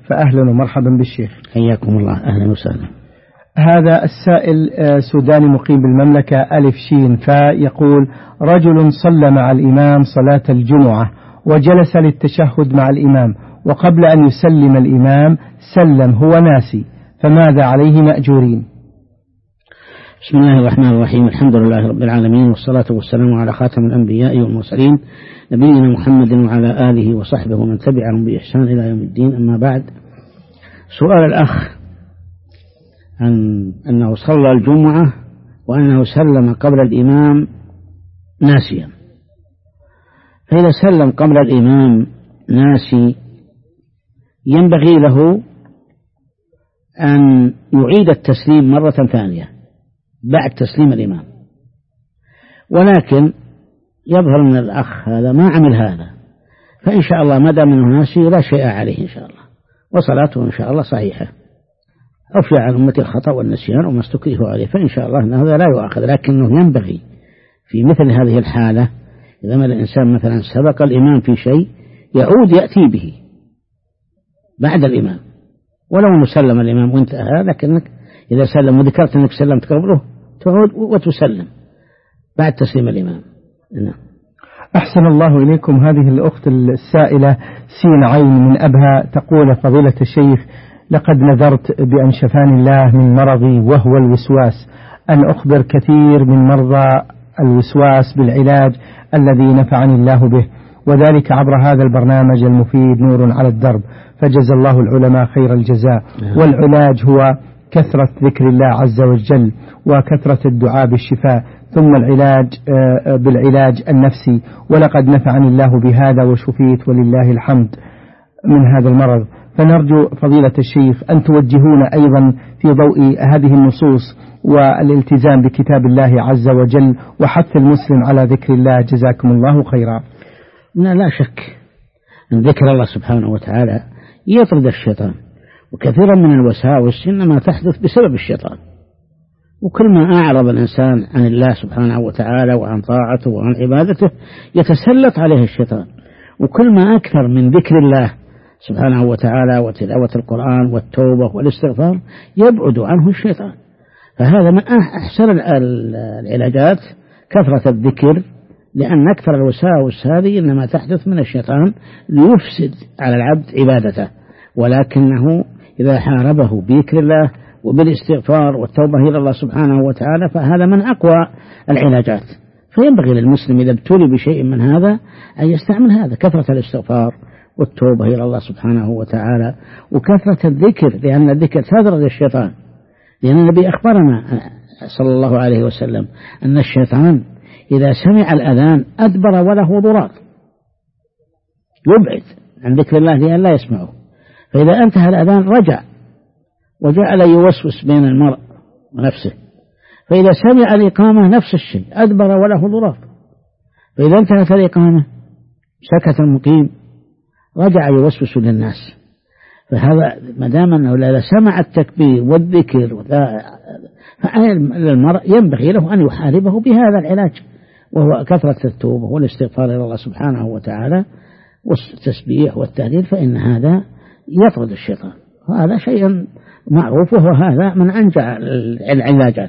فأهلا ومرحبا بالشيخ. حياكم الله، أهلا وسهلا. هذا السائل سوداني مقيم بالمملكة ألف شين، فيقول: رجل صلى مع الإمام صلاة الجمعة وجلس للتشهد مع الإمام، وقبل أن يسلم الإمام سلم هو ناسي، فماذا عليه مأجورين؟ بسم الله الرحمن الرحيم، الحمد لله رب العالمين، والصلاة والسلام على خاتم الأنبياء والمرسلين نبينا محمد وعلى آله وصحبه ومن تبعهم بإحسان إلى يوم الدين. أما بعد، سؤال الأخ عن أنه صلى الجمعة وأنه سلم قبل الإمام ناسيا، فإذا سلم قبل الإمام ناسي ينبغي له أن يعيد التسليم مرة ثانية بعد تسليم الإمام، ولكن يظهر أن الأخ هذا ما عمل هذا، فإن شاء الله ما دام أنه ناسي لا شيء عليه إن شاء الله، وصلاته إن شاء الله صحيحة. أفيا عن أمتي الخطأ والنسيان وما استكره عليه، فإن شاء الله أن هذا لا يؤاخذ، لكنه ينبغي في مثل هذه الحالة إذا ما الإنسان مثلا سبق الإمام في شيء يعود يأتي به بعد الإمام، ولو أنه سلم الإمام وانتهى، لكنك إذا سلم وذكرت أنك سلمت قبله تعود وتسلم بعد تسليم الإمام. نعم. أحسن الله إليكم. هذه الأخت السائلة سين عين من أبها تقول: فضيلة الشيخ، لقد نذرت بأن شفاني الله من مرضي وهو الوسواس أن أخبر كثير من مرضى الوسواس بالعلاج الذي نفعني الله به، وذلك عبر هذا البرنامج المفيد نور على الدرب، فجزى الله العلماء خير الجزاء. والعلاج هو كثرة ذكر الله عز وجل وكثرة الدعاء بالشفاء، ثم العلاج بالعلاج النفسي، ولقد نفعني الله بهذا وشفيت ولله الحمد من هذا المرض. فنرجو فضيلة الشيخ أن توجهون أيضا في ضوء هذه النصوص والالتزام بكتاب الله عز وجل وحث المسلم على ذكر الله، جزاكم الله خيرا. لا شك أن ذكر الله سبحانه وتعالى يطرد الشيطان، وكثيرا من الوساوس إنما تحدث بسبب الشيطان، وكل ما أعرض الإنسان عن الله سبحانه وتعالى وعن طاعته وعن عبادته يتسلط عليه الشيطان، وكل ما أكثر من ذكر الله سبحانه وتعالى وتلاوة القرآن والتوبة والاستغفار يبعد عنه الشيطان. فهذا من أحسن العلاجات كثرة الذكر، لأن أكثر الوساوس هذه إنما تحدث من الشيطان ليفسد على العبد عبادته، ولكنه إذا حاربه بذكر الله وبالاستغفار والتوبة إلى الله سبحانه وتعالى فهذا من أقوى العلاجات. فينبغي للمسلم إذا ابتلي بشيء من هذا أن يستعمل هذا، كثرة الاستغفار والتوبة إلى الله سبحانه وتعالى وكثرة الذكر، لأن الذكر تطرد الشيطان، لأن النبي أخبرنا صلى الله عليه وسلم أن الشيطان إذا سمع الأذان أدبر وله ضرار، يبعد عن ذكر الله لأن لا يسمعه، فإذا انتهى الأذان رجع وجعل يوسوس بين المرء ونفسه، فإذا سمع الإقامة نفس الشيء أدبر وله ضرار، فإذا انتهت الإقامة سكت المقيم رجع يوسوس للناس. فهذا ما دام أنه لا سمع التكبير والذكر فالمرء ينبغي له أن يحاربه بهذا العلاج، وهو كثرة التوبة والاستغفار إلى الله سبحانه وتعالى والتسبيح والتهليل، فإن هذا يطرد الشيطان، وهذا شيء معروف، وهو هذا من أنجع العلاجات.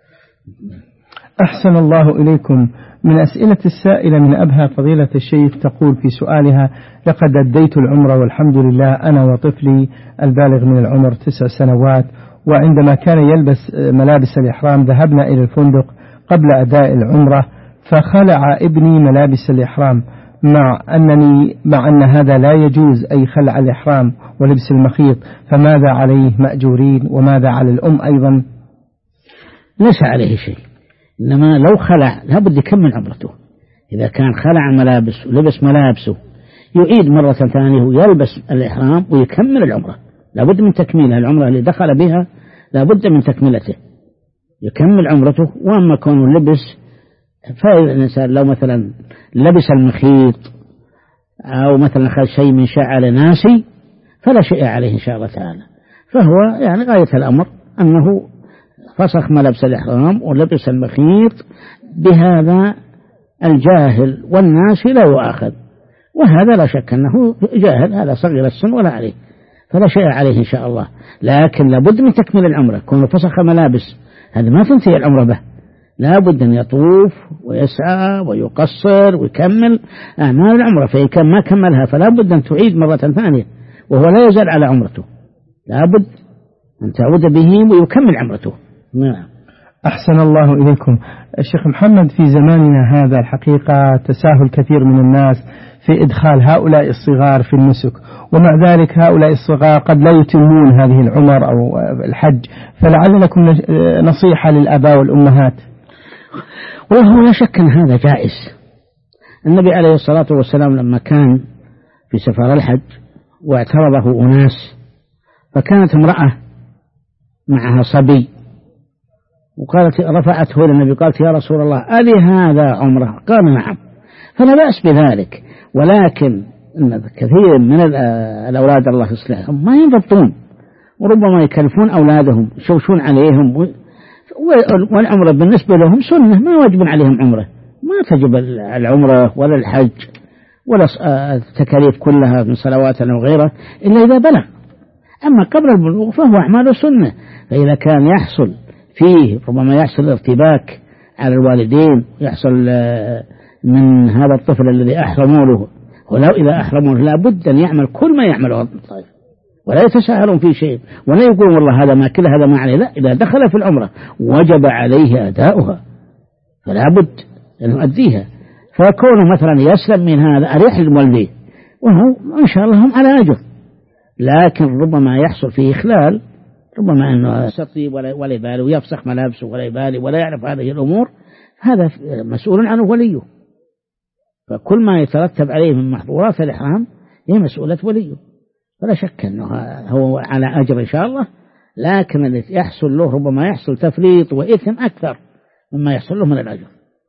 أحسن الله إليكم. من أسئلة السائلة من أبها فضيلة الشيخ تقول في سؤالها: لقد أديت العمرة والحمد لله أنا وطفلي البالغ من العمر 9 سنوات، وعندما كان يلبس ملابس الإحرام ذهبنا إلى الفندق قبل أداء العمرة، فخلع ابني ملابس الإحرام مع أن هذا لا يجوز، أي خلع الإحرام ولبس المخيط، فماذا عليه مأجورين وماذا على الأم أيضا؟ ليس عليه شيء، إنما لو خلع لابد يكمل عمرته. إذا كان خلع الملابس ولبس ملابسه يعيد مرة ثانية ويلبس الإحرام ويكمل العمرة، لابد من تكميلها، العمرة اللي دخل بها لابد من تكملته، يكمل عمرته. وأما كونه لبس، فإذا الإنسان لو مثلا لبس المخيط أو مثلا أخذ شيء من شعر ناسي فلا شيء عليه إن شاء الله تعالى، فهو يعني غاية الأمر أنه فسخ ملبس الإحرام ولبس المخيط، بهذا الجاهل والناسي لا يؤاخذ، وهذا لا شك أنه جاهل، هذا صغير السن ولا عليه، فلا شيء عليه إن شاء الله. لكن لابد من تكمل العمرة. كونه فسخ ملابس هذا ما تنتهي العمرة به، لابد أن يطوف ويسعى ويقصر ويكمل أعمال العمرة. فإن كان ما كملها فلابد أن تعيد مرة ثانية، وهو لا يزال على عمرته، لابد أن تعود به ويكمل عمرته. نعم. أحسن الله إليكم. الشيخ محمد، في زماننا هذا الحقيقة تساهل كثير من الناس في إدخال هؤلاء الصغار في النسك، ومع ذلك هؤلاء الصغار قد لا يتمون هذه العمر أو الحج، فلعل لكم نصيحة للآباء والأمهات. وهو لا شك أن هذا جائز. النبي عليه الصلاة والسلام لما كان في سفر الحج واعترضه أناس، فكانت امرأة معها صبي وقالت رفعته إلى النبي قالت يا رسول الله ألي هذا عمره؟ قال نعم. فلا بأس بذلك، ولكن إن كثير من الأولاد الله يصلحهم ما ينضبطون، وربما يكلفون أولادهم يشوشون عليهم، والعمرة بالنسبة لهم سنة ما واجب عليهم عمرة، ما تجب العمرة ولا الحج ولا التكاليف كلها من صلوات أو غيره إلا إذا بلغ. أما قبل البلوغ فهو أعمال سنة، فإذا كان يحصل فيه ربما يحصل ارتباك على الوالدين، يحصل من هذا الطفل الذي أحرموا له، ولو إذا أحرموا له لابد أن يعمل كل ما يعمله الطفل، ولا يتساهلون في شيء، ولا يقول والله هذا ما كله هذا ما عليه. لا، إذا دخل في العمرة وجب عليه أداؤها فلا بد أن يؤديها. فكونه مثلا يسلم من هذا أريح للوالدين، وهو إن شاء الله هم على أجر، لكن ربما يحصل فيه إخلال، ربما أنه يستطيب ولا يبالي ويفسخ ملابسه ولا يبالي ولا يعرف هذه الأمور، هذا مسؤول عنه وليه. فكل ما يترتب عليه من محظورات الإحرام هي مسؤولة وليه، فلا شك أنه هو على أجر إن شاء الله، لكن الذي يحصل له ربما يحصل تفريط وإثم أكثر مما يحصل له من الأجر.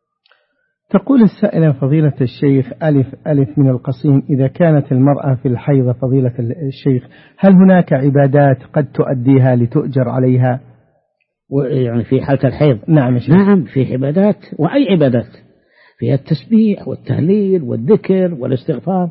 تقول السائلة فضيلة الشيخ ألف من القصيم: إذا كانت المرأة في الحيض فضيلة الشيخ، هل هناك عبادات قد تؤديها لتؤجر عليها؟ يعني في حالة الحيض؟ نعم شيخ. نعم، في عبادات، وأي عبادات فيها التسبيح والتهليل والذكر والاستغفار،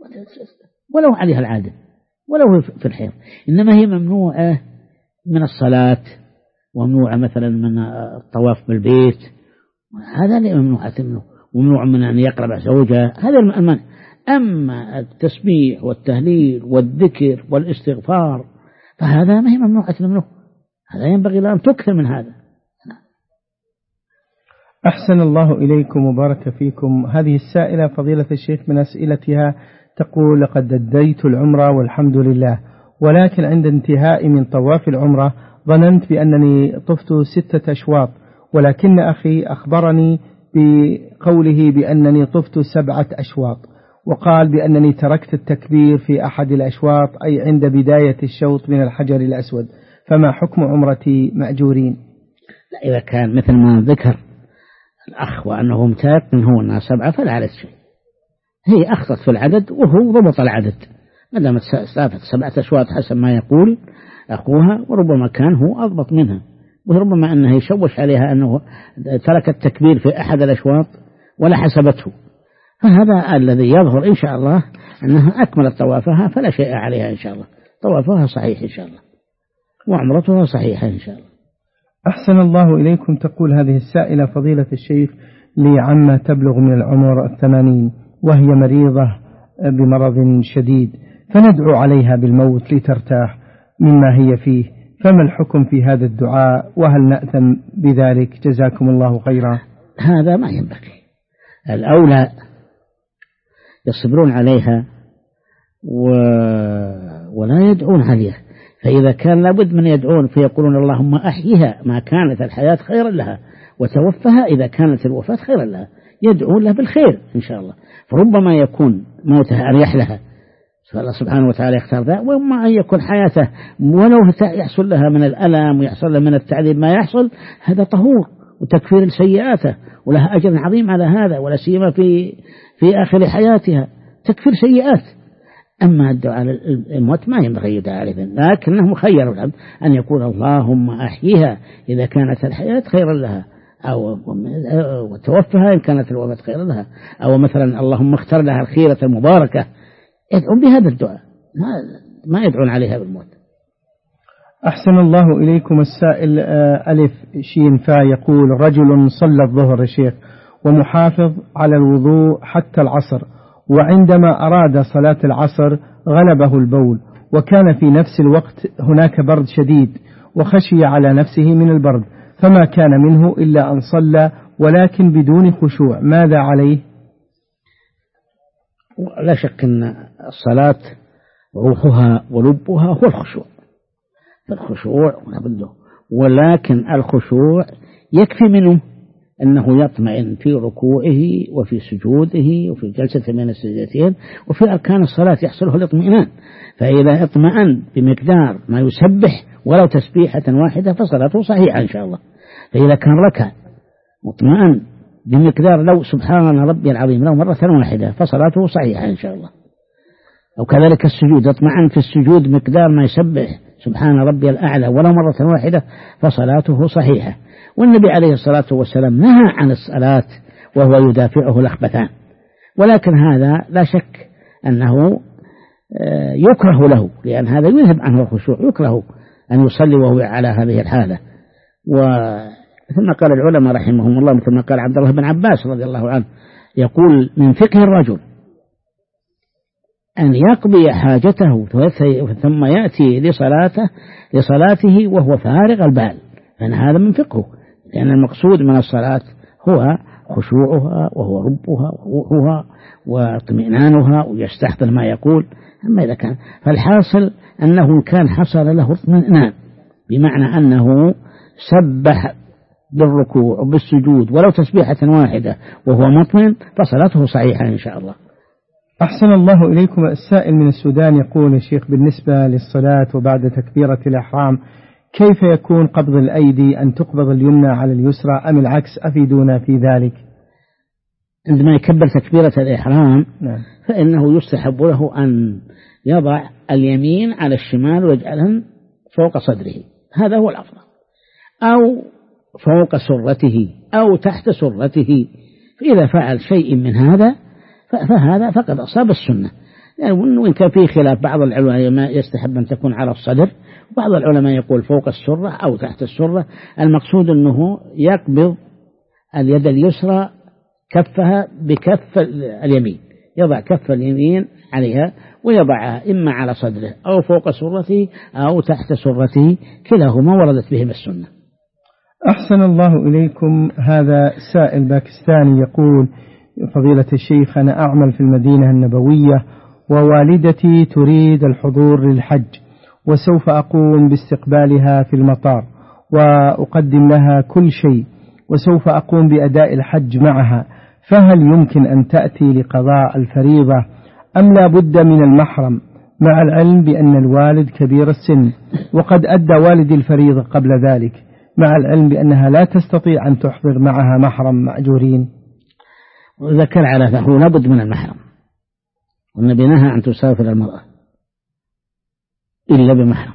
ولو عليها العادة ولو في الحيض، إنما هي ممنوعة من الصلاة، وممنوعة مثلا من الطواف بالبيت، هذا اللي ممنوعة منه، وممنوع من أن يقرب زوجها، هذا المنع. أما التسبيح والتهليل والذكر والاستغفار فهذا ما هي ممنوعة منه، هذا ينبغي أن تكثر من هذا. أحسن الله إليكم وبارك فيكم. هذه السائلة فضيلة الشيخ من أسئلتها تقول: لقد أديت العمرة والحمد لله، ولكن عند انتهاء من طواف العمرة ظننت بأنني طفت 6 أشواط، ولكن أخي أخبرني بقوله بأنني طفت 7 أشواط، وقال بأنني تركت التكبير في أحد الأشواط، أي عند بداية الشوط من الحجر الأسود، فما حكم عمرتي مأجورين؟ لا، إذا كان مثل ما ذكر الأخ وأنه امتاك من هو أنها 7 فلا عليه شيء، هي أخطأت في العدد وهو ضبط العدد، ما دامت 7 أشواط حسب ما يقول أخوها، وربما كان هو أضبط منها، وربما أنه يشوش عليها أنه ترك التكبير في أحد الأشواط ولا حسبته، فهذا الذي يظهر إن شاء الله أنها أكملت طوافها فلا شيء عليها إن شاء الله، طوافها صحيح إن شاء الله وعمرتها صحيحة إن شاء الله. أحسن الله إليكم. تقول هذه السائلة فضيلة الشيخ: لي عمة تبلغ من العمر 80 وهي مريضة بمرض شديد، فندعو عليها بالموت لترتاح مما هي فيه، فما الحكم في هذا الدعاء، وهل نأثم بذلك؟ جزاكم الله خيرا. هذا ما ينبغي، الأولى يصبرون عليها ولا يدعون عليها، فإذا كان لابد من يدعون فيقولون اللهم أحيها ما كانت الحياة خيرا لها، وتوفها إذا كانت الوفاة خيرا لها، يدعون لها بالخير إن شاء الله، فربما يكون موتها أريح لها فالله سبحانه وتعالى يختار ذا، وإما أن يكون حياته ولو يحصل لها من الألم ويحصل لها من التعذيب ما يحصل، هذا طهور وتكفير سيئاته، ولها أجر عظيم على هذا، ولا سيما في آخر حياتها تكفير سيئات. أما الدعاء الموت ما ينبغي يدعى عليه، لكنه مخير العبد أن يقول اللهم أحيها إذا كانت الحياة خيرا لها، أو وتوفها إن كانت الوفاة خيرا لها، أو مثلا اللهم اختر لها الخيرة المباركة، يدعون بهذا الدعاء ما يدعون عليها بالموت. أحسن الله إليكم. السائل ألف شين فا يقول: رجل صلى الظهر يا شيخ ومحافظ على الوضوء حتى العصر، وعندما أراد صلاة العصر غلبه البول، وكان في نفس الوقت هناك برد شديد وخشي على نفسه من البرد، فما كان منه إلا أن صلى ولكن بدون خشوع، ماذا عليه؟ لا شك أن الصلاة روحها ولبها هو الخشوع، فالخشوع لابده، ولكن الخشوع يكفي منه أنه يطمئن في ركوعه وفي سجوده وفي جلسة بين السجدتين وفي أركان الصلاة يحصله الاطمئنان. فإذا اطمئن بمقدار ما يسبح ولو تسبيحة واحدة فصلاته صحيحة إن شاء الله. فإذا كان ركع مطمئن بمقدار لو سبحان ربي العظيم لو مرة واحدة فصلاته صحيحة إن شاء الله. أو كذلك السجود، اطمئن في السجود مقدار ما يسبح سبحان ربي الأعلى ولو مرة واحدة فصلاته صحيحة. والنبي عليه الصلاة والسلام نهى عن الصلاة وهو يدافعه الأخبثان، ولكن هذا لا شك أنه يكره له، لأن هذا يذهب عنه الخشوع، يكره أن يصلي وهو على هذه الحالة. وثم قال العلماء رحمهم الله مثل ما قال عبد الله بن عباس رضي الله عنه يقول: من فقه الرجل أن يقضي حاجته ثم يأتي لصلاته وهو فارغ البال، فإن هذا من فقهه، لأن المقصود من الصلاة هو خشوعها وهو ربها وروحها واطمئنانها ويستحضر ما يقول. أما إذا كان فالحاصل أنه كان حصل له اطمئنان، بمعنى أنه سبح بالركوع وبالسجود ولو تسبيحة واحدة وهو مطمئن فصلاته صحيحة إن شاء الله. أحسن الله إليكم. السائل من السودان يقول: يا شيخ بالنسبة للصلاة وبعد تكبيرة الإحرام كيف يكون قبض الأيدي، أن تقبض اليمنى على اليسرى أم العكس؟ أفيدونا في ذلك. عندما يكبر تكبيرة الإحرام فإنه يستحب له أن يضع اليمين على الشمال ويجعلها فوق صدره، هذا هو الأفضل، أو فوق سرته أو تحت سرته. فإذا فعل شيء من هذا فهذا فقد أصاب السنة، يعني وإن كان فيه خلاف، بعض العلماء يستحب أن تكون على الصدر، وبعض العلماء يقول فوق السرة أو تحت السرة. المقصود أنه يقبض اليد اليسرى كفها بكف اليمين، يضع كف اليمين عليها ويضعها إما على صدره أو فوق سرته أو تحت سرته، كلاهما وردت بهم السنة. أحسن الله إليكم. هذا سائل باكستاني يقول: فضيلة الشيخ أنا أعمل في المدينة النبوية ووالدتي تريد الحضور للحج، وسوف أقوم باستقبالها في المطار وأقدم لها كل شيء، وسوف أقوم بأداء الحج معها، فهل يمكن أن تأتي لقضاء الفريضة أم لا بد من المحرم، مع العلم بأن الوالد كبير السن وقد أدى والدي الفريضة قبل ذلك، مع العلم بأنها لا تستطيع أن تحضر معها محرم مأجورين؟ وذكر على فهو لابد من المحرم، والنبي نهى أن تسافر المرأة إلا بمحرم.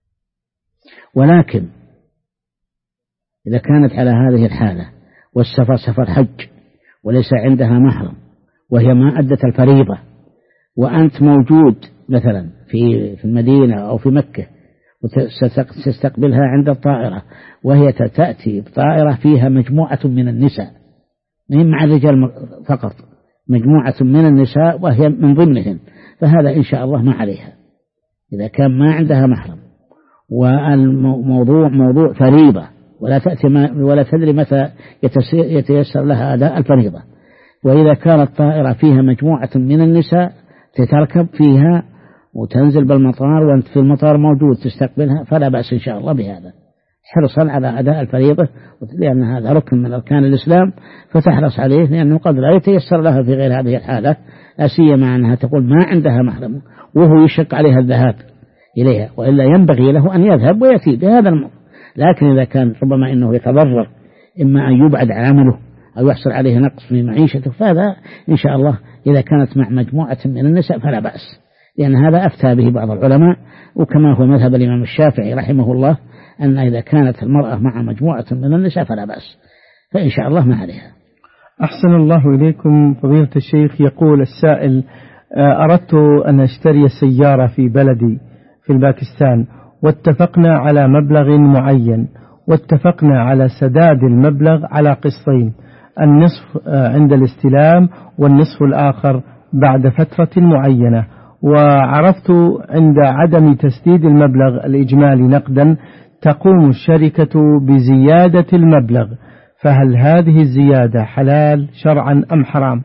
ولكن إذا كانت على هذه الحالة والسفر سفر حج وليس عندها محرم وهي ما أدت الفريضة، وأنت موجود مثلا في المدينة أو في مكة وستستقبلها عند الطائرة، وهي تأتي بطائرة فيها مجموعة من النساء، من مع الرجال فقط، مجموعة من النساء وهي من ضمنهم، فهذا إن شاء الله ما عليها إذا كان ما عندها محرم، والموضوع موضوع فريضة ولا تأتي ولا تدري متى يتيسر لها أداء الفريضة. وإذا كانت طائرة فيها مجموعة من النساء تتركب فيها وتنزل بالمطار وأنت في المطار موجود تستقبلها، فلا بأس إن شاء الله بهذا، حرصا على أداء الفريضة، لأن هذا ركن من أركان الإسلام، فتحرص عليه، لأنه قد لا يتيسر لها في غير هذه الحالة، لا سيما أنها تقول ما عندها محرم وهو يشق عليها الذهاب إليها، وإلا ينبغي له أن يذهب ويأتي بهذا الموضوع. لكن إذا كان ربما أنه يتضرر، إما أن يبعد عمله أو يحصل عليه نقص في معيشته، فهذا إن شاء الله إذا كانت مع مجموعة من النساء فلا بأس، لأن هذا أفتى به بعض العلماء، وكما هو مذهب الإمام الشافعي رحمه الله أن إذا كانت المرأة مع مجموعة من النساء فلا بأس، فإن شاء الله ما عليها. أحسن الله إليكم. فضيلة الشيخ يقول السائل: أردت أن أشتري سيارة في بلدي، في الباكستان، واتفقنا على مبلغ معين، واتفقنا على سداد المبلغ على قسطين، النصف عند الاستلام والنصف الآخر بعد فترة معينة. وعرفت عند عدم تسديد المبلغ الإجمالي نقدا تقوم الشركة بزيادة المبلغ، فهل هذه الزيادة حلال شرعا أم حرام؟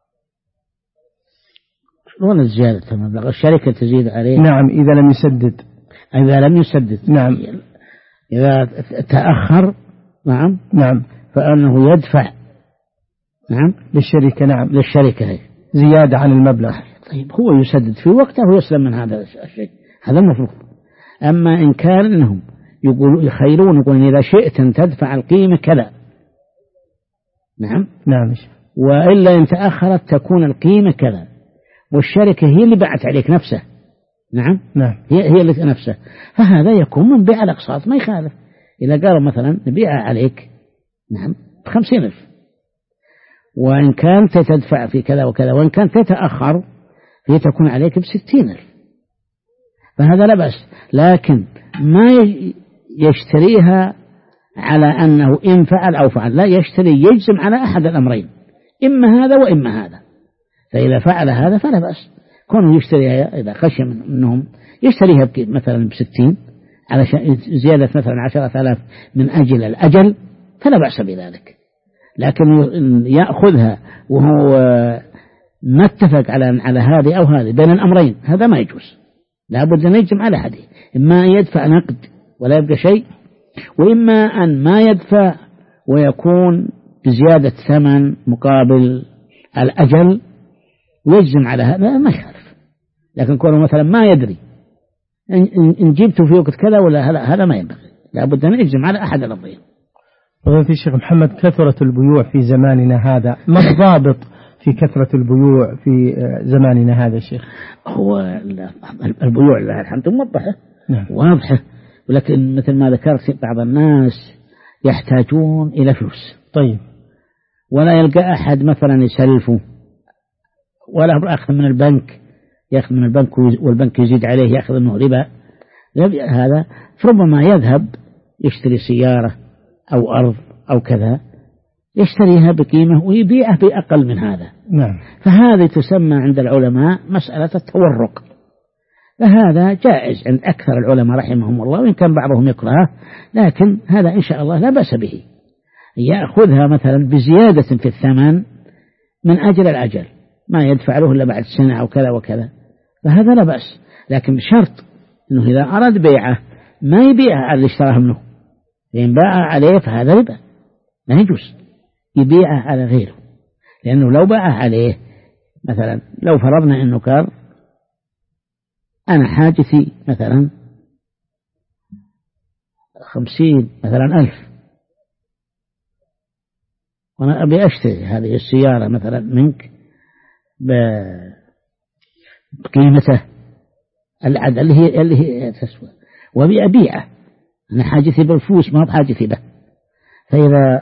ولا زيادة المبلغ، الشركة تزيد عليه. نعم إذا لم يسدد. إذا لم يسدد. نعم. إذا تأخر. نعم. نعم. فأنه يدفع. نعم. للشركة. نعم. للشركة زيادة عن المبلغ. طيب هو يسدد في وقته ويسلم من هذا الشيء، هذا المفروض. أما إن كان إنهم يخيرون يقولون إذا شئت أن تدفع القيمة كذا. نعم. نعم. وإلا إن تأخرت تكون القيمة كذا، والشركة هي اللي باعت عليك نفسه. نعم. نعم. هي اللي نفسه، فهذا يكون من بيع الأقساط، ما يخالف. إذا قالوا مثلا نبيعها عليك نعم ب50,000، وإن كانت تدفع في كذا وكذا، وإن كانت تتأخر هي تكون عليك ب60,000، فهذا لا بأس. لكن ما يشتريها على أنه إن فعل أو فعل، لا، يشتري يجزم على أحد الأمرين، إما هذا وإما هذا. فإذا فعل هذا فلا بأس. كونه يشتريها إذا خشي منهم يشتريها مثلا ب60 على زيادة مثلا 10,000 من أجل الأجل، فلا بأس بذلك. لكن يأخذها وهو ما اتفق على هذه أو هذه بين الأمرين، هذا ما يجوز. لابد أن يجمع على حديث، إما أن يدفع نقد ولا يبقى شيء، وإما أن ما يدفع ويكون بزيادة ثمن مقابل الأجل ويجزم على هذا، ما يخالف. لكن كونه مثلا ما يدري إن جبته في وقت كذا ولا، هذا ما ينبغي، لابد أن يجزم على أحد الأمرين. فضيلة الشيخ محمد، كثرة البيوع في زماننا هذا، ما الضابط في كثرة البيوع في زماننا هذا الشيخ؟ هو البيوع لله الحمد موضحة. نعم. واضحة، ولكن مثل ما ذكرت بعض الناس يحتاجون إلى فلوس. طيب. ولا يلقى أحد مثلا يسلفه، ولا أخذ من البنك، يأخذ من البنك والبنك يزيد عليه يأخذ منه ربا. هذا فربما يذهب يشتري سيارة أو أرض أو كذا، يشتريها بقيمة ويبيعها بأقل من هذا. نعم. فهذه تسمى عند العلماء مسألة التورق، فهذا جائز عند أكثر العلماء رحمهم الله، وإن كان بعضهم يكرهه، لكن هذا إن شاء الله لا بأس به. يأخذها مثلا بزيادة في الثمن من أجل الأجل، ما يدفع له إلا بعد سنة أو كذا وكذا، فهذا لا بأس. لكن بشرط أنه إذا أراد بيعه ما يبيعها على اللي اشتراه منه، لأن باع عليه فهذا ربا، ما يجوز يبيعه على غيره. لأنه لو باعه عليه مثلا، لو فرضنا أنه قال أنا حاجتي مثلا 50 مثلا 1000، وأنا أبي أشتري هذه السيارة مثلا منك بقيمته العدد اللي هي تسوى، وأبي أبيعه، أنا حاجتي بالفلوس ما بحاجتي به. فإذا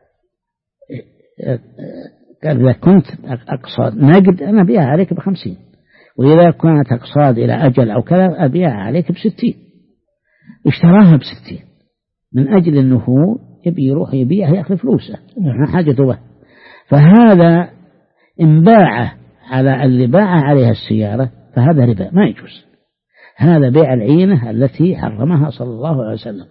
كنت أقصاد نقد أنا أبيعها عليك ب50، وإذا كانت أقصاد إلى أجل أو كذا أبيعها عليك ب60. اشتراها ب60 من أجل أنه يبي يروح يبيعها يأخذ فلوسه، ما حاجته به. فهذا إن باعه على اللي باع عليها السيارة فهذا ربا، ما يجوز. هذا بيع العينة التي حرمها صلى الله عليه وسلم.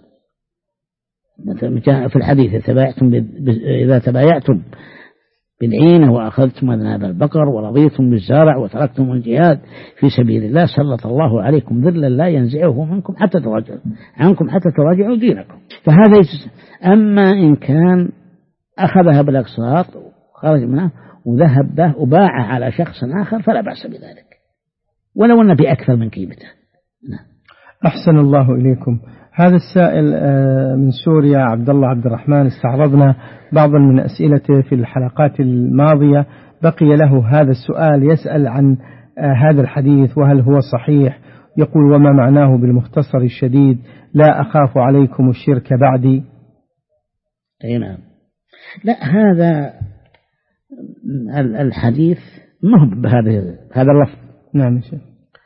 في الحديث إذا تبايعتم بالعينة وأخذتم أذناب البقر ورضيتم بالزارع وتركتم الجهاد في سبيل الله سلط الله عليكم ذلا لا ينزعه عنكم حتى تراجعوا دينكم. فهذا أما إن كان أخذها بالأقساط وخرج منها وذهب به وباعها على شخص آخر فلا بأس بذلك، ولو أن بأكثر من قيمته. أحسن الله إليكم. هذا السائل من سوريا عبد الله عبد الرحمن، استعرضنا بعضا من أسئلته في الحلقات الماضية، بقي له هذا السؤال، يسأل عن هذا الحديث وهل هو صحيح. يقول: وما معناه بالمختصر الشديد: لا أخاف عليكم الشرك بعدي. أي نعم. لا، هذا الحديث ما هو بهذا اللفظ. نعم شيخ.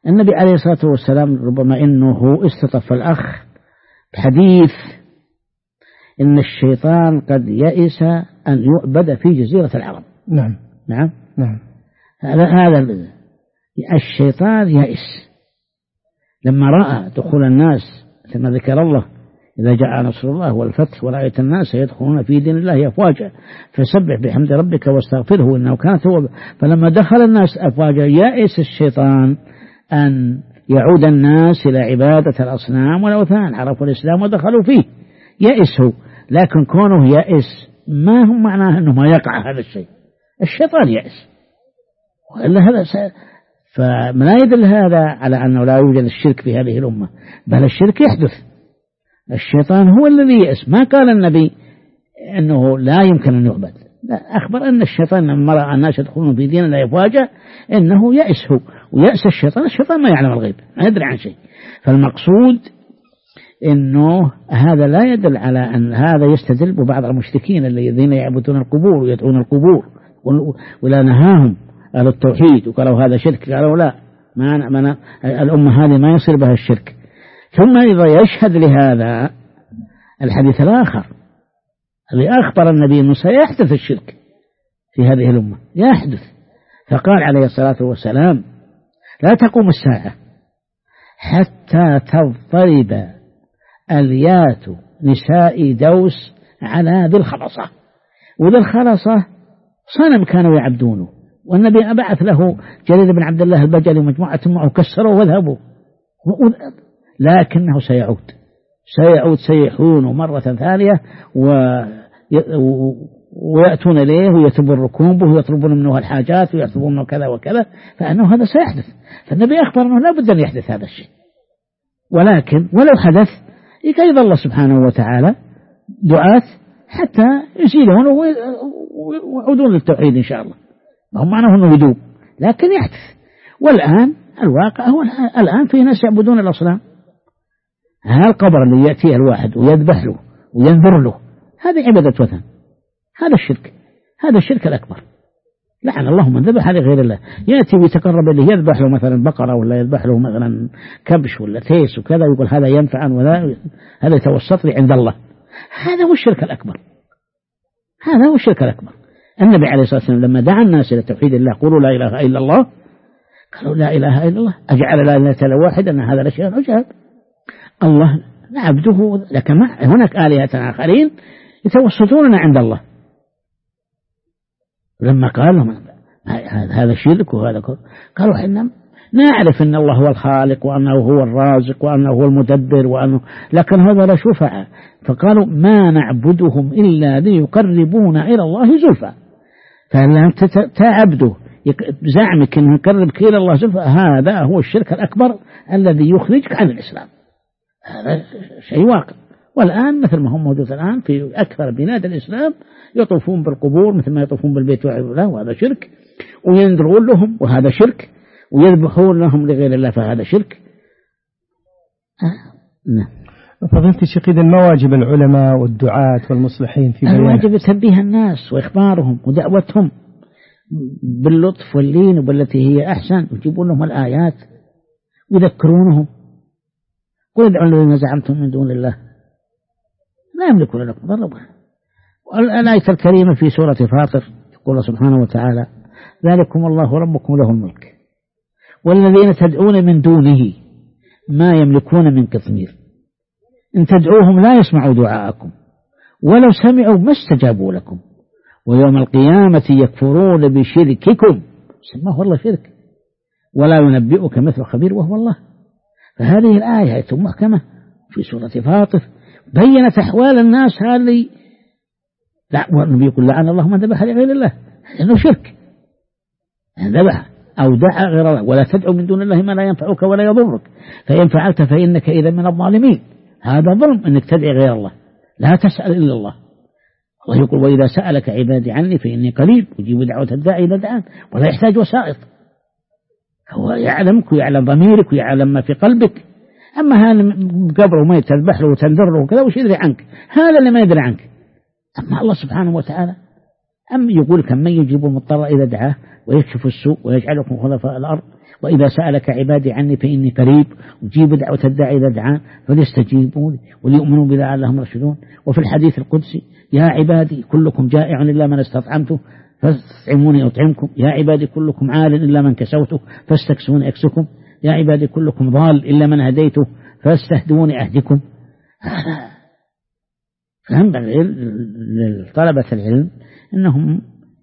النبي عليه الصلاة والسلام ربما إنه استطف الأخ بحديث إن الشيطان قد يئس أن يعبد في جزيرة العرب. نعم نعم نعم. هذا الشيطان يئس لما رأى دخول الناس كما ذكر الله إذا جاء نصر الله والفتح ورأيت الناس يدخلون في دين الله أفواجا فسبح بحمد ربك واستغفره إنه كان توابا. فلما دخل الناس أفواجا يئس الشيطان أن يعود الناس إلى عبادة الأصنام والأوثان، عرفوا الإسلام ودخلوا فيه يئسوا. لكن كونه يئس ما هم معناه أنه ما يقع هذا الشيء، الشيطان يئس وإلا هذا فما يدل هذا على أنه لا يوجد الشرك في هذه الأمة، بل الشرك يحدث. الشيطان هو الذي يئس، ما قال النبي أنه لا يمكن أن يعبد، لا، أخبر أن الشيطان لما رأى الناس يدخلون في دين الله يفواجأ إنه يئس هو ويأس الشيطان ما يعلم الغيب، ما يدري عن شيء. فالمقصود إنه هذا لا يدل على أن هذا يستدل ببعض المشركين الذين يعبدون القبور ويدعون القبور ولا نهاهم أهل التوحيد وقالوا هذا شرك، قالوا لا، ما الأمة هذه ما يصير بها الشرك. ثم إذا يشهد لهذا الحديث الآخر الذي أخبر النبي أنه سيحدث الشرك في هذه الأمة، يحدث. فقال عليه الصلاة والسلام لا تقوم الساعة حتى تضطرب اليات نساء دوس على ذي الخلصة. وذي الخلصة صنم كانوا يعبدونه، والنبي أبعث له جرير بن عبد الله البجلي ومجموعة معه كسروا وذهبوا، لكنه سيعود سيحون مرة ثانية ويأتون إليه ويتبركون به ويطلبون منه الحاجات ويطلبون منه كذا وكذا، فأنه هذا سيحدث. فالنبي أخبر أنه لا بد أن يحدث هذا الشيء، ولكن ولو حدث يقيض الله سبحانه وتعالى دعاة حتى يزيلون ويعودون للتوحيد إن شاء الله، هم معناه أنه يدوب، لكن يحدث. والآن الواقع هو الآن في ناس يعبدون الأصنام. هذا القبر اللي يأتيه الواحد ويذبح له وينذر له هذه عبادة وثن، هذا الشرك، هذا الشرك الأكبر. لعن الله من ذبح لغير الله، يأتي ويتقرب إليه يذبح له مثلا بقرة ولا يذبح له مثلا كبش ولا تيس وكذا، يقول هذا ينفع ولا هذا يتوسط لي عند الله. هذا هو الشرك الأكبر، هذا هو الشرك الأكبر. النبي عليه الصلاة والسلام لما دعا الناس إلى توحيد الله قولوا لا إله إلا الله، قالوا لا إله إلا الله أجعل لا إله إلا واحد أن هذا لشيء عجاب. الله نعبده، لكن هناك آلهة آخرين يتوسطوننا عند الله. لما قال لهم هذا شرك وهذا قالوا إحنا نعرف أن الله هو الخالق وأنه هو الرازق وأنه هو المدبر لكن هذا لا شفعاء. فقالوا ما نعبدهم إلا ليقربونا إلى الله زلفى. فلما تعبده زعمك أنه يقربك إلى الله زلفى، هذا هو الشرك الأكبر الذي يخرجك عن الإسلام. هذا شيء واقع. والآن مثل ما هم موجود الآن في أكثر بلاد الإسلام يطوفون بالقبور مثل ما يطوفون بالبيت ويعبدون له، وهذا شرك، وينذرون لهم وهذا شرك، ويذبحون لهم لغير الله فهذا شرك. نعم. فضيلة الشيخ إذن ما واجب العلماء والدعاة والمصلحين في بيان؟ الواجب تنبيه الناس وإخبارهم ودعوتهم باللطف واللين وبالتي هي أحسن، ويجيبون لهم الآيات ويذكرونهم. قل ادعوا الذين زعمتم من دون الله لا يملكون لكم ضرا. والآية الكريمة في سورة فاطر يقول سبحانه وتعالى ذلكم الله ربكم له الملك والذين تدعون من دونه ما يملكون من قطمير إن تدعوهم لا يسمعوا دعاءكم ولو سمعوا ما استجابوا لكم ويوم القيامة يكفرون بشرككم. سماه الله شرك ولا ينبئك مثل خبير وهو الله. فهذه الآية آية محكمة في سورة فاطر بيّنت أحوال الناس هذه. لا، والنبي يقول لعن الله من ذبح لغير الله، لأنه شرك. ذبح أو دعا غير الله. ولا تدعو من دون الله ما لا ينفعك ولا يضرك فإن فعلت فإنك إذا من الظالمين. هذا ظلم أنك تدعي غير الله، لا تسأل إلا الله. الله يقول وإذا سألك عبادي عني فإني قريب أجيب دعوة الداعي إذا دعان ولا يحتاج وسائط. هو يعلمك ويعلم ضميرك ويعلم ما في قلبك. أما هذا قبره وما تذبح له وتنذر له وكذا وش يدري عنك؟ هذا اللي ما يدري عنك. أما الله سبحانه وتعالى يقول كم من يجيب المضطر إذا دعاه ويكشف السوء ويجعلكم خلفاء الأرض وإذا سألك عبادي عني فإني قريب أجيب دعوة الداعي إذا دعان فليستجيبوا لي وليؤمنوا بي لعلهم يرشدون. وفي الحديث القدسي يا عبادي كلكم جائع إلا من استطعمته فاستطعموني أطعمكم، يا عبادي كلكم عال إلا من كسوته فاستكسوني أكسكم، يا عبادي كلكم ضال إلا من هديته فاستهدوني أهدكم. فينبغي لطلبة العلم أنهم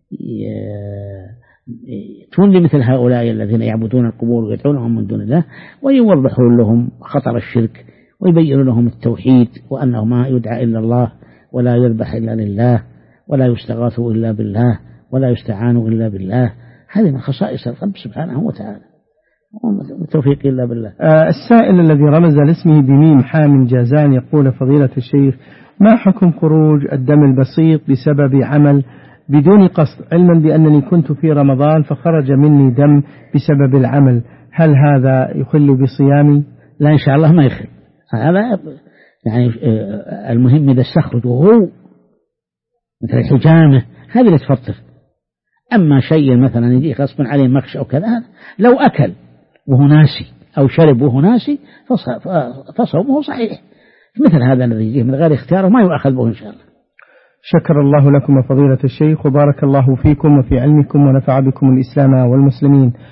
تون لمثل هؤلاء الذين يعبدون القبور ويدعونهم من دون الله، ويوضحون لهم خطر الشرك ويبين لهم التوحيد وأنه ما يدعى إلا الله ولا يذبح إلا لله ولا يستغاث إلا بالله ولا يستعان إلا بالله. هذه من خصائص الرب سبحانه وتعالى، والتوفيق إلا بالله. السائل الذي رمز لاسمه بميم حام جازان يقول: فضيلة الشيخ، ما حكم خروج الدم البسيط بسبب عمل بدون قصد، علما بأنني كنت في رمضان فخرج مني دم بسبب العمل، هل هذا يخل بصيامي؟ لا إن شاء الله ما يخل، هذا يعني المهم إذا استخرج وهو مثل الحجامة هذا اللي تفطر. أما شيء مثلا يجي غصبا عليه مخش أو كذا، لو أكل وهو ناسي أو شرب وهو ناسي فصومه صحيح. مثل هذا الذي يجيه من غير اختياره ما يؤخذ به إن شاء الله. شكر الله لكم فضيلة الشيخ، وبارك الله فيكم وفي علمكم ونفع بكم الإسلام والمسلمين.